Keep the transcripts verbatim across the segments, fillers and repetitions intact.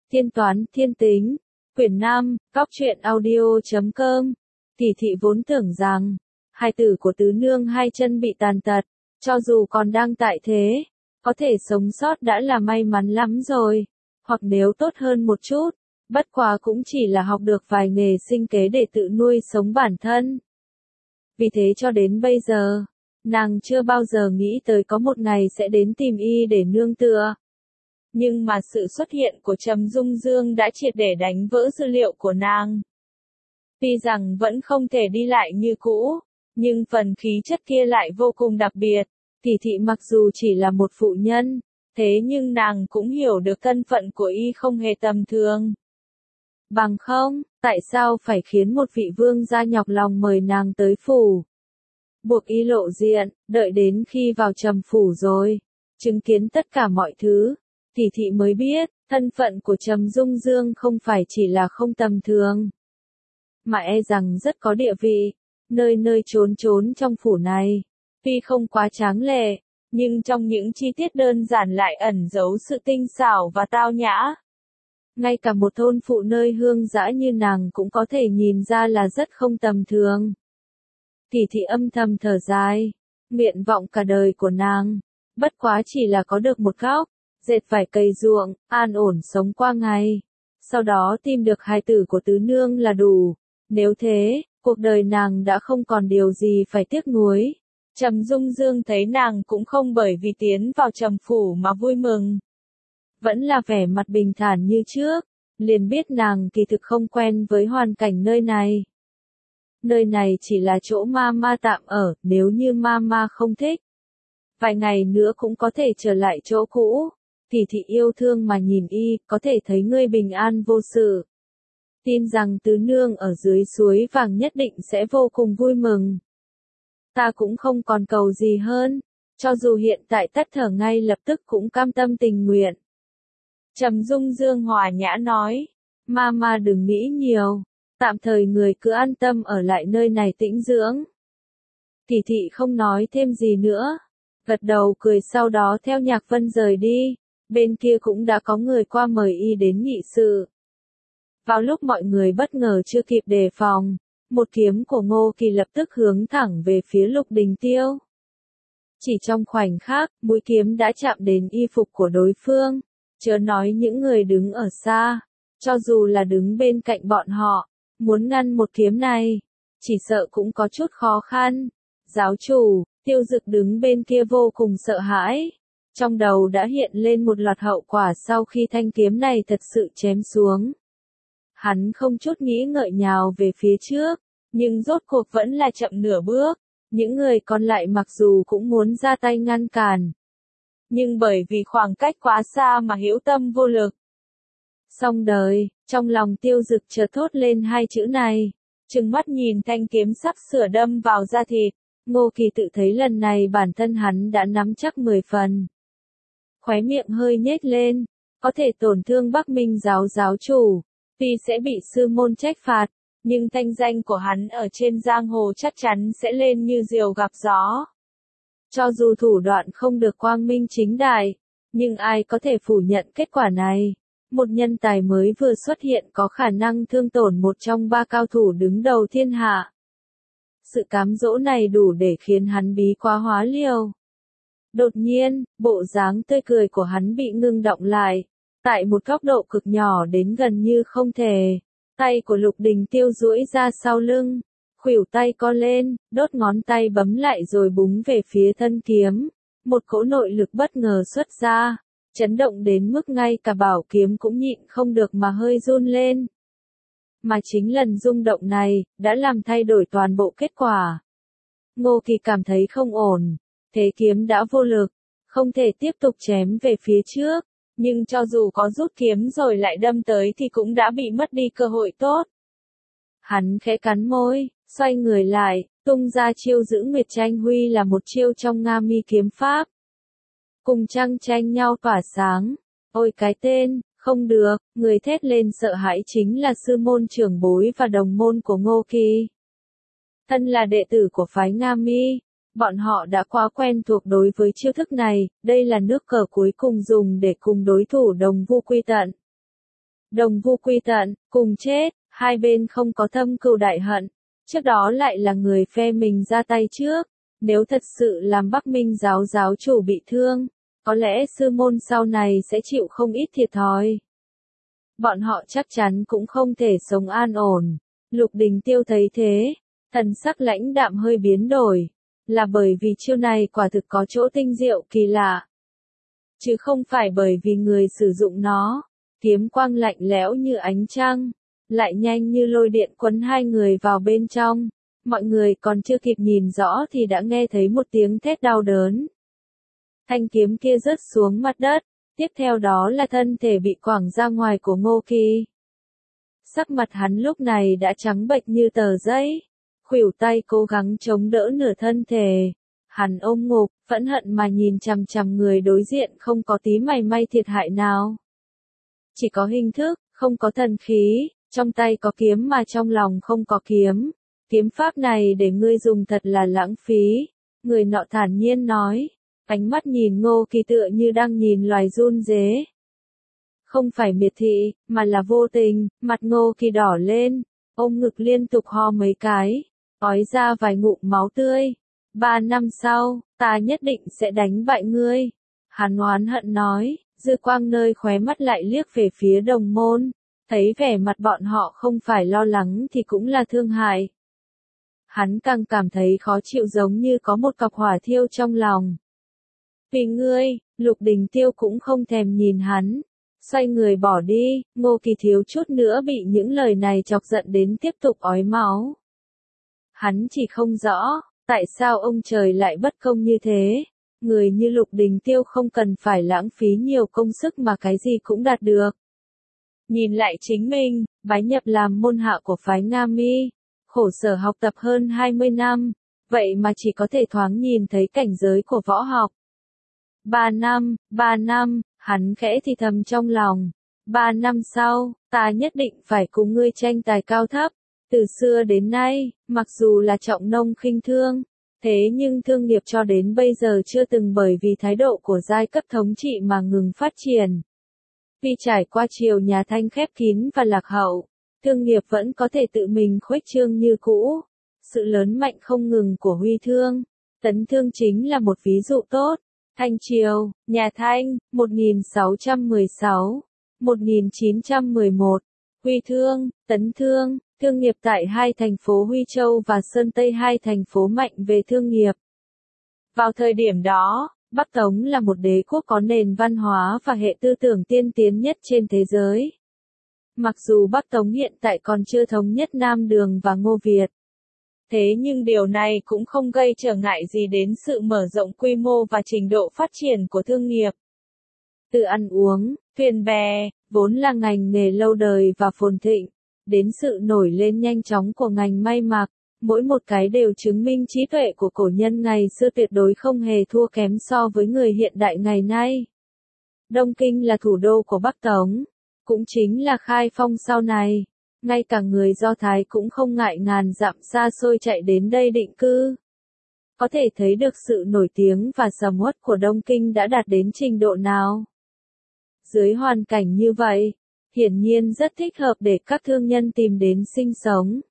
Thiên toán, thiên tính. Quyển năm, góc truyện audio chấm com. Tỷ thị vốn tưởng rằng, hai tử của tứ nương hai chân bị tàn tật, cho dù còn đang tại thế, có thể sống sót đã là may mắn lắm rồi, hoặc nếu tốt hơn một chút, bất quá cũng chỉ là học được vài nghề sinh kế để tự nuôi sống bản thân. Vì thế cho đến bây giờ, nàng chưa bao giờ nghĩ tới có một ngày sẽ đến tìm y để nương tựa. Nhưng mà sự xuất hiện của Trầm Dung Dương đã triệt để đánh vỡ dữ liệu của nàng. Tuy rằng vẫn không thể đi lại như cũ, nhưng phần khí chất kia lại vô cùng đặc biệt. Tỷ thị mặc dù chỉ là một phụ nhân, thế nhưng nàng cũng hiểu được thân phận của y không hề tầm thường. Bằng không, tại sao phải khiến một vị vương gia nhọc lòng mời nàng tới phủ? Buộc y lộ diện, đợi đến khi vào Trầm phủ rồi, chứng kiến tất cả mọi thứ, tỷ thị mới biết, thân phận của Trầm Dung Dương không phải chỉ là không tầm thường, mà e rằng rất có địa vị, nơi nơi trốn trốn trong phủ này. Tuy không quá tráng lệ, nhưng trong những chi tiết đơn giản lại ẩn giấu sự tinh xảo và tao nhã. Ngay cả một thôn phụ nơi hương dã như nàng cũng có thể nhìn ra là rất không tầm thường. Tỷ thị âm thầm thở dài, nguyện vọng cả đời của nàng, bất quá chỉ là có được một góc, dệt vải cày ruộng, an ổn sống qua ngày. Sau đó tìm được hài tử của tứ nương là đủ. Nếu thế, cuộc đời nàng đã không còn điều gì phải tiếc nuối. Trầm Dung Dương thấy nàng cũng không bởi vì tiến vào Trầm phủ mà vui mừng. Vẫn là vẻ mặt bình thản như trước, liền biết nàng kỳ thực không quen với hoàn cảnh nơi này. Nơi này chỉ là chỗ Mama tạm ở, nếu như Mama không thích, vài ngày nữa cũng có thể trở lại chỗ cũ. Tỷ thị yêu thương mà nhìn y, có thể thấy ngươi bình an vô sự. Tin rằng tứ nương ở dưới suối vàng nhất định sẽ vô cùng vui mừng. Ta cũng không còn cầu gì hơn, cho dù hiện tại tắt thở ngay lập tức cũng cam tâm tình nguyện. Trầm Dung Dương hòa nhã nói, Mama đừng nghĩ nhiều, tạm thời người cứ an tâm ở lại nơi này tĩnh dưỡng. Tỷ thị không nói thêm gì nữa, gật đầu cười sau đó theo Nhạc Vân rời đi, bên kia cũng đã có người qua mời y đến nghị sự. Vào lúc mọi người bất ngờ chưa kịp đề phòng, một kiếm của Ngô Kỳ lập tức hướng thẳng về phía Lục Đình Tiêu. Chỉ trong khoảnh khắc, mũi kiếm đã chạm đến y phục của đối phương, chớ nói những người đứng ở xa, cho dù là đứng bên cạnh bọn họ, muốn ngăn một kiếm này, chỉ sợ cũng có chút khó khăn. Giáo chủ, Tiêu Dực đứng bên kia vô cùng sợ hãi, trong đầu đã hiện lên một loạt hậu quả sau khi thanh kiếm này thật sự chém xuống. Hắn không chút nghĩ ngợi nhào về phía trước, nhưng rốt cuộc vẫn là chậm nửa bước. Những người còn lại mặc dù cũng muốn ra tay ngăn cản, nhưng bởi vì khoảng cách quá xa mà hữu tâm vô lực. Xong đời, trong lòng Tiêu Dực chợt thốt lên hai chữ này, trừng mắt nhìn thanh kiếm sắp sửa đâm vào da thịt. Ngô Kỳ tự thấy lần này bản thân hắn đã nắm chắc mười phần. Khóe miệng hơi nhếch lên, có thể tổn thương Bắc Minh giáo giáo chủ, tuy sẽ bị sư môn trách phạt, nhưng thanh danh của hắn ở trên giang hồ chắc chắn sẽ lên như diều gặp gió. Cho dù thủ đoạn không được quang minh chính đại, nhưng ai có thể phủ nhận kết quả này. Một nhân tài mới vừa xuất hiện có khả năng thương tổn một trong ba cao thủ đứng đầu thiên hạ. Sự cám dỗ này đủ để khiến hắn bí quá hóa liều. Đột nhiên, bộ dáng tươi cười của hắn bị ngưng động lại. Tại một góc độ cực nhỏ đến gần như không thể, tay của Lục Đình Tiêu duỗi ra sau lưng, khuỷu tay co lên, đốt ngón tay bấm lại rồi búng về phía thân kiếm. Một cỗ nội lực bất ngờ xuất ra, chấn động đến mức ngay cả bảo kiếm cũng nhịn không được mà hơi run lên. Mà chính lần rung động này, đã làm thay đổi toàn bộ kết quả. Ngô Kỳ cảm thấy không ổn, thế kiếm đã vô lực, không thể tiếp tục chém về phía trước, nhưng cho dù có rút kiếm rồi lại đâm tới thì cũng đã bị mất đi cơ hội tốt. Hắn khẽ cắn môi, xoay người lại, tung ra chiêu giữ Nguyệt Tranh Huy là một chiêu trong Nga Mi kiếm pháp. Cùng trăng tranh nhau tỏa sáng, ôi cái tên, không được, người thét lên sợ hãi chính là sư môn trưởng bối và đồng môn của Ngô Kỳ. Thân là đệ tử của phái Nga Mi, bọn họ đã quá quen thuộc đối với chiêu thức này, đây là nước cờ cuối cùng dùng để cùng đối thủ đồng vu quy tận. Đồng vu quy tận, cùng chết, hai bên không có thâm cừu đại hận. Trước đó lại là người phe mình ra tay trước. Nếu thật sự làm Bắc Minh giáo giáo chủ bị thương, có lẽ sư môn sau này sẽ chịu không ít thiệt thòi. Bọn họ chắc chắn cũng không thể sống an ổn. Lục Đình Tiêu thấy thế, thần sắc lãnh đạm hơi biến đổi, là bởi vì chiêu này quả thực có chỗ tinh diệu kỳ lạ. Chứ không phải bởi vì người sử dụng nó, kiếm quang lạnh lẽo như ánh trăng, lại nhanh như lôi điện quấn hai người vào bên trong. Mọi người còn chưa kịp nhìn rõ thì đã nghe thấy một tiếng thét đau đớn. Thanh kiếm kia rớt xuống mặt đất, tiếp theo đó là thân thể bị quẳng ra ngoài của Ngô Kỳ. Sắc mặt hắn lúc này đã trắng bệch như tờ giấy, khuỷu tay cố gắng chống đỡ nửa thân thể. Hắn ôm ngục, phẫn hận mà nhìn chằm chằm người đối diện không có tí mảy may thiệt hại nào. Chỉ có hình thức, không có thần khí, trong tay có kiếm mà trong lòng không có kiếm. Kiếm pháp này để ngươi dùng thật là lãng phí. Người nọ thản nhiên nói, ánh mắt nhìn Ngô Kỳ tựa như đang nhìn loài run rế. Không phải miệt thị, mà là vô tình, mặt Ngô Kỳ đỏ lên, ôm ngực liên tục ho mấy cái, ói ra vài ngụm máu tươi. Ba năm sau, ta nhất định sẽ đánh bại ngươi. Hắn oán hận nói, dư quang nơi khóe mắt lại liếc về phía đồng môn, thấy vẻ mặt bọn họ không phải lo lắng thì cũng là thương hại. Hắn càng cảm thấy khó chịu giống như có một cọc hỏa thiêu trong lòng. Vì ngươi, Lục Đình Tiêu cũng không thèm nhìn hắn. Xoay người bỏ đi, Ngô Kỳ thiếu chút nữa bị những lời này chọc giận đến tiếp tục ói máu. Hắn chỉ không rõ, tại sao ông trời lại bất công như thế. Người như Lục Đình Tiêu không cần phải lãng phí nhiều công sức mà cái gì cũng đạt được. Nhìn lại chính mình, bái nhập làm môn hạ của phái Nga Mi. Khổ sở học tập hơn hai mươi năm, vậy mà chỉ có thể thoáng nhìn thấy cảnh giới của võ học. Ba năm, ba năm, hắn khẽ thì thầm trong lòng. Ba năm sau, ta nhất định phải cùng ngươi tranh tài cao thấp. Từ xưa đến nay, mặc dù là trọng nông khinh thương, thế nhưng thương nghiệp cho đến bây giờ chưa từng bởi vì thái độ của giai cấp thống trị mà ngừng phát triển. Vì trải qua triều nhà Thanh khép kín và lạc hậu, thương nghiệp vẫn có thể tự mình khuếch trương như cũ. Sự lớn mạnh không ngừng của Huy Thương, Tấn Thương chính là một ví dụ tốt. Thanh Triều, nhà Thanh, một nghìn sáu trăm mười sáu, một nghìn chín trăm mười một. Huy Thương, Tấn Thương, thương nghiệp tại hai thành phố Huy Châu và Sơn Tây, hai thành phố mạnh về thương nghiệp. Vào thời điểm đó, Bắc Tống là một đế quốc có nền văn hóa và hệ tư tưởng tiên tiến nhất trên thế giới. Mặc dù Bắc Tống hiện tại còn chưa thống nhất Nam Đường và Ngô Việt. Thế nhưng điều này cũng không gây trở ngại gì đến sự mở rộng quy mô và trình độ phát triển của thương nghiệp. Từ ăn uống, thuyền bè, vốn là ngành nghề lâu đời và phồn thịnh, đến sự nổi lên nhanh chóng của ngành may mặc, mỗi một cái đều chứng minh trí tuệ của cổ nhân ngày xưa tuyệt đối không hề thua kém so với người hiện đại ngày nay. Đông Kinh là thủ đô của Bắc Tống, cũng chính là Khai Phong sau này. Ngay cả người Do Thái cũng không ngại ngàn dặm xa xôi chạy đến đây định cư. Có thể thấy được sự nổi tiếng và sầm uất của Đông Kinh đã đạt đến trình độ nào. Dưới hoàn cảnh như vậy, hiển nhiên rất thích hợp để các thương nhân tìm đến sinh sống.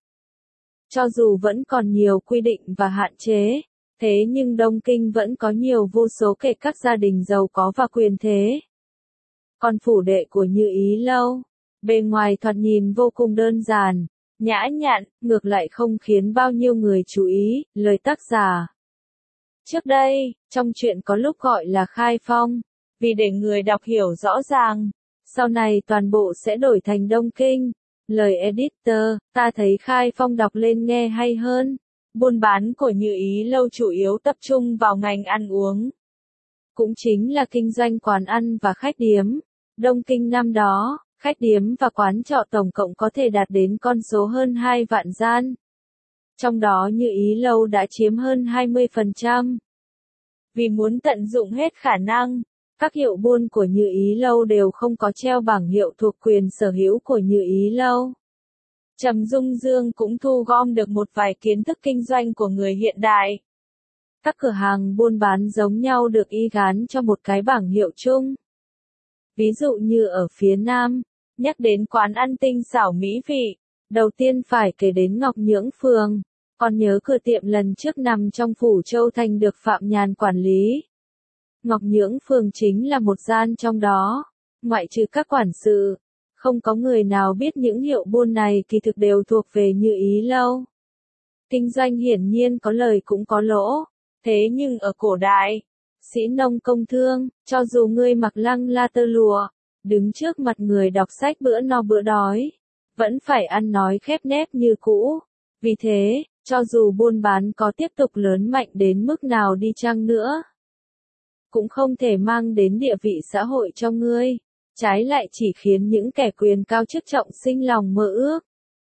Cho dù vẫn còn nhiều quy định và hạn chế, thế nhưng Đông Kinh vẫn có nhiều vô số kể các gia đình giàu có và quyền thế. Còn phủ đệ của Như Ý Lâu, bề ngoài thoạt nhìn vô cùng đơn giản, nhã nhặn, ngược lại không khiến bao nhiêu người chú ý. Lời tác giả. Trước đây, trong truyện có lúc gọi là Khai Phong, vì để người đọc hiểu rõ ràng, sau này toàn bộ sẽ đổi thành Đông Kinh. Lời editor, ta thấy Khai Phong đọc lên nghe hay hơn. Buôn bán của Như Ý Lâu chủ yếu tập trung vào ngành ăn uống. Cũng chính là kinh doanh quán ăn và khách điếm. Đông Kinh năm đó, khách điếm và quán trọ tổng cộng có thể đạt đến con số hơn hai vạn gian. Trong đó Như Ý Lâu đã chiếm hơn hai mươi phần trăm. Vì muốn tận dụng hết khả năng, các hiệu buôn của Như Ý Lâu đều không có treo bảng hiệu thuộc quyền sở hữu của Như Ý Lâu. Trầm Dung Dương cũng thu gom được một vài kiến thức kinh doanh của người hiện đại. Các cửa hàng buôn bán giống nhau được y gán cho một cái bảng hiệu chung. Ví dụ như ở phía Nam, Nhắc đến quán ăn tinh xảo mỹ vị, đầu tiên phải kể đến Ngọc Nhưỡng Phường. Còn nhớ cửa tiệm lần trước nằm trong phủ Châu Thành được Phạm Nhàn quản lý. Ngọc Nhưỡng Phường chính là một gian trong đó, ngoại trừ các quản sự, không có người nào biết những hiệu buôn này kỳ thực đều thuộc về Như Ý Lâu. Kinh doanh hiển nhiên có lời cũng có lỗ, thế nhưng ở cổ đại, sĩ nông công thương, cho dù ngươi mặc lăng la tơ lụa, đứng trước mặt người đọc sách bữa no bữa đói, vẫn phải ăn nói khép nép như cũ. Vì thế, cho dù buôn bán có tiếp tục lớn mạnh đến mức nào đi chăng nữa, cũng không thể mang đến địa vị xã hội cho ngươi, trái lại chỉ khiến những kẻ quyền cao chức trọng sinh lòng mơ ước.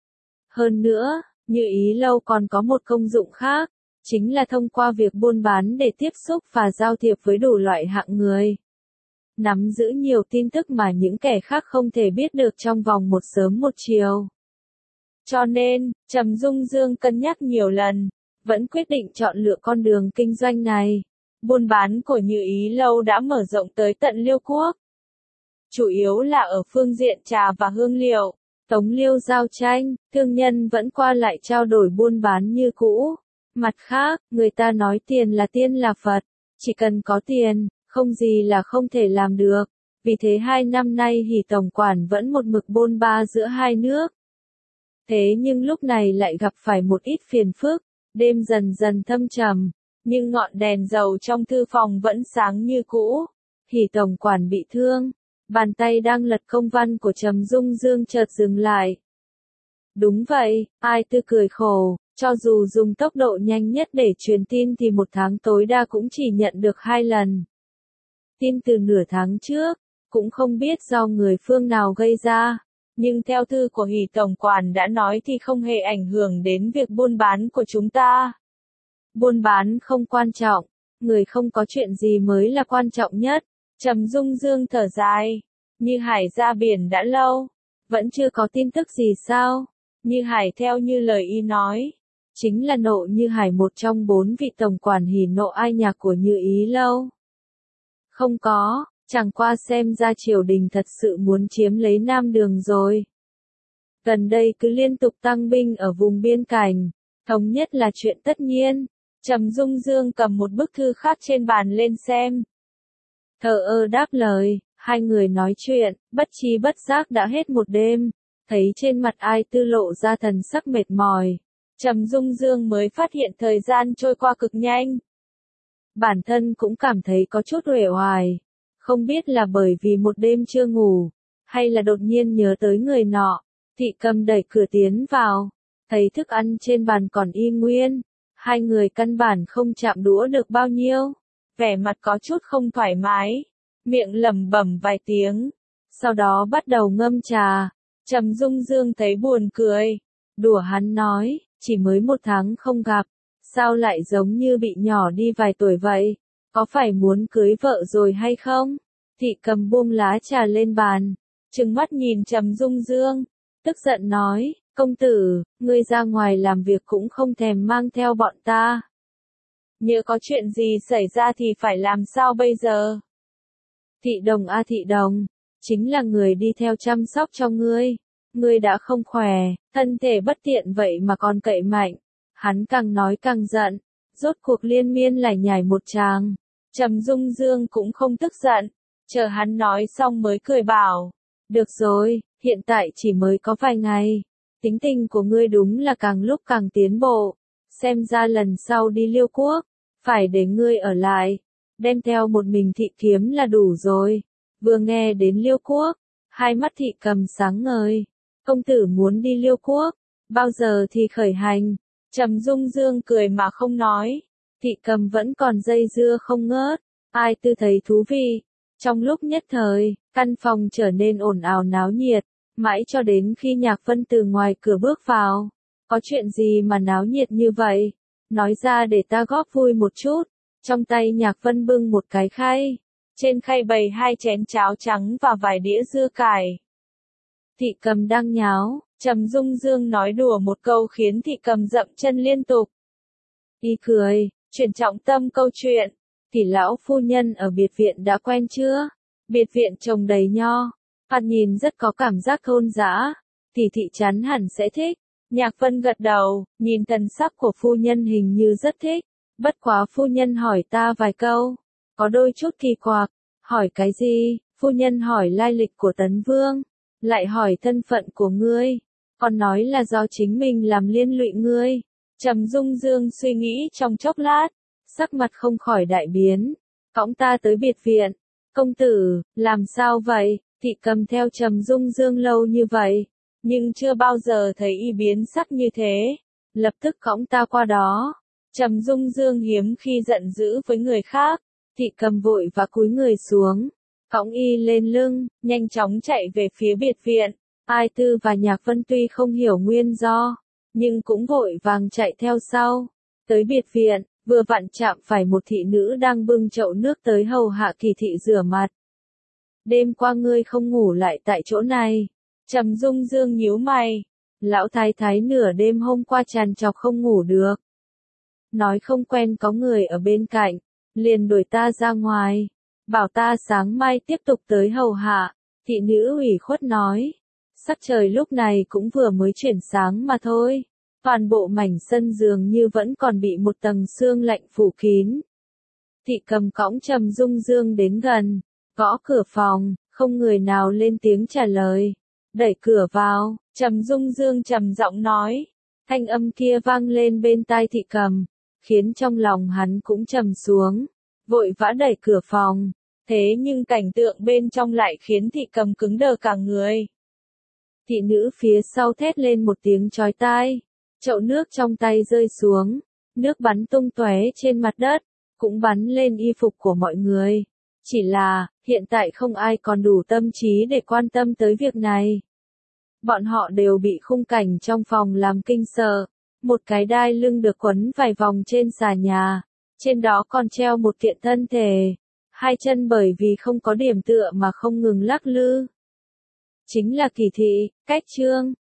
Hơn nữa, Như Ý Lâu còn có một công dụng khác, chính là thông qua việc buôn bán để tiếp xúc và giao thiệp với đủ loại hạng người. Nắm giữ nhiều tin tức mà những kẻ khác không thể biết được trong vòng một sớm một chiều. Cho nên, Trầm Dung Dương cân nhắc nhiều lần, vẫn quyết định chọn lựa con đường kinh doanh này. Buôn bán của Như Ý Lâu đã mở rộng tới tận Liêu Quốc. Chủ yếu là ở phương diện trà và hương liệu, tống liêu giao tranh, thương nhân vẫn qua lại trao đổi buôn bán như cũ. Mặt khác, người ta nói tiền là tiên là Phật, chỉ cần có tiền, không gì là không thể làm được. Vì thế hai năm nay Hỷ tổng quản vẫn một mực bôn ba giữa hai nước. Thế nhưng lúc này lại gặp phải một ít phiền phức, đêm dần dần thâm trầm, nhưng ngọn đèn dầu trong thư phòng vẫn sáng như cũ. Hỷ tổng quản bị thương, bàn tay đang lật công văn của Trầm Dung Dương chợt dừng lại. Đúng vậy, Ai Tư cười khổ, cho dù dùng tốc độ nhanh nhất để truyền tin thì một tháng tối đa cũng chỉ nhận được hai lần. Tin từ nửa tháng trước, cũng không biết do người phương nào gây ra, nhưng theo thư của Hỷ tổng quản đã nói thì không hề ảnh hưởng đến việc buôn bán của chúng ta. Buôn bán không quan trọng, người không có chuyện gì mới là quan trọng nhất. Trầm Dung Dương thở dài, Như Hải ra biển đã lâu, vẫn chưa có tin tức gì sao? Như Hải theo như lời y nói, chính là Nộ Như Hải, một trong bốn vị tổng quản Hỷ Nộ Ai Nhạc của Như Ý Lâu. Không có, chẳng qua xem ra triều đình thật sự muốn chiếm lấy Nam Đường rồi. Gần đây cứ liên tục tăng binh ở vùng biên cảnh, thống nhất là chuyện tất nhiên. Trầm Dung Dương cầm một bức thư khác trên bàn lên xem. Thờ ơ đáp lời, hai người nói chuyện, bất chi bất giác đã hết một đêm, thấy trên mặt Ai Tư lộ ra thần sắc mệt mỏi. Trầm Dung Dương mới phát hiện thời gian trôi qua cực nhanh. Bản thân cũng cảm thấy có chút uể oải, không biết là bởi vì một đêm chưa ngủ, hay là đột nhiên nhớ tới người nọ. Thị Cầm đẩy cửa tiến vào, thấy thức ăn trên bàn còn y nguyên, hai người căn bản không chạm đũa được bao nhiêu, vẻ mặt có chút không thoải mái, miệng lẩm bẩm vài tiếng, sau đó bắt đầu ngâm trà. Trầm Dung Dương thấy buồn cười, đùa hắn nói, chỉ mới một tháng không gặp, sao lại giống như bị nhỏ đi vài tuổi vậy, có phải muốn cưới vợ rồi hay không? Thị Cầm buông lá trà lên bàn, trừng mắt nhìn Trầm Dung Dương, tức giận nói, công tử, ngươi ra ngoài làm việc cũng không thèm mang theo bọn ta. Nhớ có chuyện gì xảy ra thì phải làm sao bây giờ? Thị Đồng a Thị Đồng, chính là người đi theo chăm sóc cho ngươi. Ngươi đã không khỏe, thân thể bất tiện vậy mà còn cậy mạnh. Hắn càng nói càng giận, rốt cuộc liên miên lải nhải một tràng. Trầm Dung Dương cũng không tức giận, chờ hắn nói xong mới cười bảo, được rồi, hiện tại chỉ mới có vài ngày. Tính tình của ngươi đúng là càng lúc càng tiến bộ, xem ra lần sau đi Liêu Quốc, phải để ngươi ở lại, đem theo một mình Thị Kiếm là đủ rồi. Vừa nghe đến Liêu Quốc, hai mắt Thị Cầm sáng ngời, công tử muốn đi Liêu Quốc, bao giờ thì khởi hành? Trầm Dung Dương cười mà không nói, Thị Cầm vẫn còn dây dưa không ngớt, Ai Tư thấy thú vị. Trong lúc nhất thời, căn phòng trở nên ồn ào náo nhiệt, mãi cho đến khi Nhạc Vân từ ngoài cửa bước vào. Có chuyện gì mà náo nhiệt như vậy? Nói ra để ta góp vui một chút. Trong tay Nhạc Vân bưng một cái khay, trên khay bày hai chén cháo trắng và vài đĩa dưa cải. Thị Cầm đang nháo, Trầm Dung Dương nói đùa một câu khiến Thị Cầm dậm chân liên tục. Y cười, chuyển trọng tâm câu chuyện, thì lão phu nhân ở biệt viện đã quen chưa? Biệt viện trồng đầy nho, Thoạt nhìn rất có cảm giác thôn dã, tỷ thị chắn hẳn sẽ thích. Nhạc Vân gật đầu, nhìn thần sắc của phu nhân hình như rất thích. Bất quá phu nhân hỏi ta vài câu, có đôi chút kỳ quặc. Hỏi cái gì? Phu nhân hỏi lai lịch của Tấn Vương, lại hỏi thân phận của ngươi, còn nói là do chính mình làm liên lụy ngươi. Trầm Dung Dương suy nghĩ trong chốc lát, sắc mặt không khỏi đại biến. Cõng ta tới biệt viện. Công tử, làm sao vậy? Thị Cầm theo Trầm Dung Dương lâu như vậy, nhưng chưa bao giờ thấy y biến sắc như thế. Lập tức cõng ta qua đó. Trầm Dung Dương hiếm khi giận dữ với người khác. Thị Cầm vội và cúi người xuống, cõng y lên lưng, nhanh chóng chạy về phía biệt viện. Ai Tư và Nhạc Vân tuy không hiểu nguyên do, nhưng cũng vội vàng chạy theo sau. Tới biệt viện, vừa vặn chạm phải một thị nữ đang bưng chậu nước tới hầu hạ Kỳ thị rửa mặt. Đêm qua ngươi không ngủ lại tại chỗ này. Trầm Dung Dương nhíu mày. Lão thái thái nửa đêm hôm qua trằn trọc không ngủ được. Nói không quen có người ở bên cạnh, liền đuổi ta ra ngoài, bảo ta sáng mai tiếp tục tới hầu hạ. Thị nữ ủy khuất nói. Sắc trời lúc này cũng vừa mới chuyển sáng mà thôi. Toàn bộ mảnh sân dường như vẫn còn bị một tầng sương lạnh phủ kín. Thị Cầm cõng Trầm Dung Dương đến gần, gõ cửa phòng, không người nào lên tiếng trả lời. Đẩy cửa vào, Trầm Dung Dương trầm giọng nói. Thanh âm kia vang lên bên tai Thị Cầm, khiến trong lòng hắn cũng trầm xuống, vội vã đẩy cửa phòng. Thế nhưng cảnh tượng bên trong lại khiến Thị Cầm cứng đờ cả người. Thị nữ phía sau thét lên một tiếng chói tai, chậu nước trong tay rơi xuống, nước bắn tung tóe trên mặt đất, cũng bắn lên y phục của mọi người. Chỉ là, hiện tại không ai còn đủ tâm trí để quan tâm tới việc này. Bọn họ đều bị khung cảnh trong phòng làm kinh sợ. Một cái đai lưng được quấn vài vòng trên xà nhà, trên đó còn treo một kiện thân thể, hai chân bởi vì không có điểm tựa mà không ngừng lắc lư. Chính là Kỳ thị, Cách Trương.